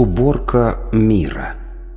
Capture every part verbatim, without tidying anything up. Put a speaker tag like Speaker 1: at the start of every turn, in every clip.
Speaker 1: Уборка мира.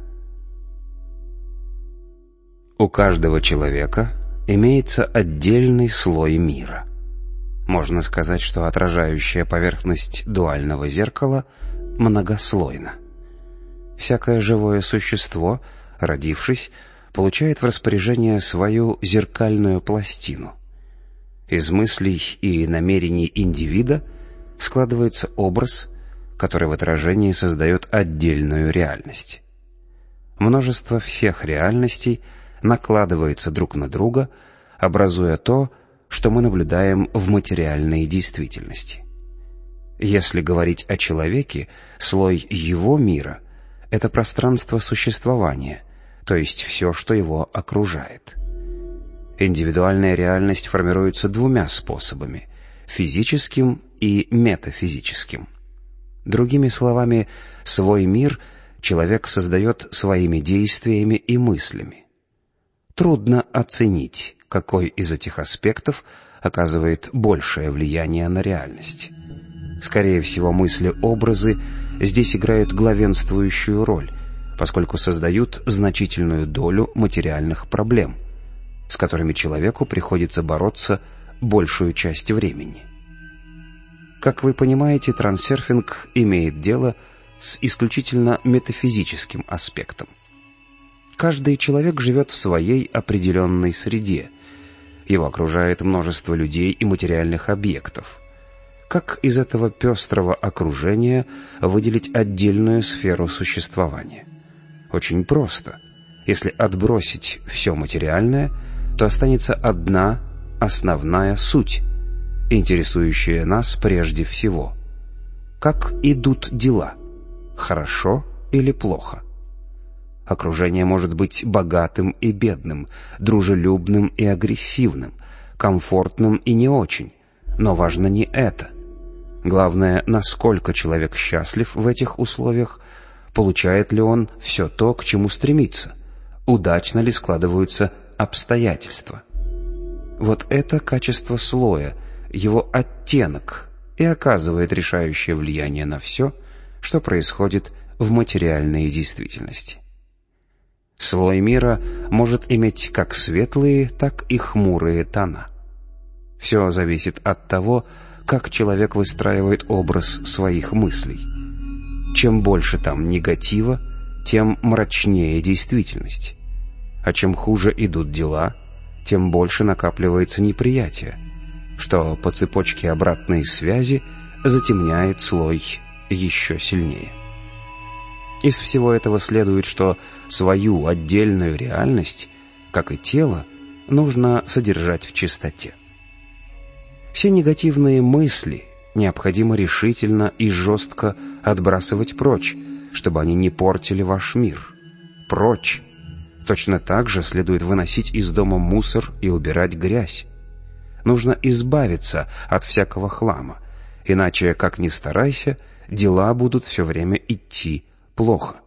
Speaker 1: У каждого человека имеется отдельный слой мира. Можно сказать, что отражающая поверхность дуального зеркала многослойна. Всякое живое существо, родившись, получает в распоряжение свою зеркальную пластину. Из мыслей и намерений индивида складывается образ, который в отражении создает отдельную реальность. Множество всех реальностей накладывается друг на друга, образуя то, что мы наблюдаем в материальной действительности. Если говорить о человеке, слой его мира — это пространство существования, то есть все, что его окружает. Индивидуальная реальность формируется двумя способами — физическим и метафизическим. Другими словами, свой мир человек создает своими действиями и мыслями. Трудно оценить, какой из этих аспектов оказывает большее влияние на реальность. Скорее всего, мысли-образы здесь играют главенствующую роль, поскольку создают значительную долю материальных проблем, с которыми человеку приходится бороться большую часть времени. Как вы понимаете, трансерфинг имеет дело с исключительно метафизическим аспектом. Каждый человек живет в своей определенной среде. Его окружает множество людей и материальных объектов. Как из этого пестрого окружения выделить отдельную сферу существования? Очень просто. Если отбросить все материальное, то останется одна основная суть, интересующая нас прежде всего. Как идут дела? Хорошо или плохо? Окружение может быть богатым и бедным, дружелюбным и агрессивным, комфортным и не очень, но важно не это. Главное, насколько человек счастлив в этих условиях, получает ли он все то, к чему стремится, удачно ли складываются обстоятельства. Вот это качество слоя, его оттенок, и оказывает решающее влияние на все, что происходит в материальной действительности. Слой мира может иметь как светлые, так и хмурые тона. Все зависит от того, как человек выстраивает образ своих мыслей. Чем больше там негатива, тем мрачнее действительность. А чем хуже идут дела, тем больше накапливается неприятие, что по цепочке обратной связи затемняет слой еще сильнее. Из всего этого следует, что свою отдельную реальность, как и тело, нужно содержать в чистоте. Все негативные мысли необходимо решительно и жестко отбрасывать прочь, чтобы они не портили ваш мир. Прочь! Точно так же следует выносить из дома мусор и убирать грязь. Нужно избавиться от всякого хлама, иначе, как ни старайся, дела будут все время идти плохо.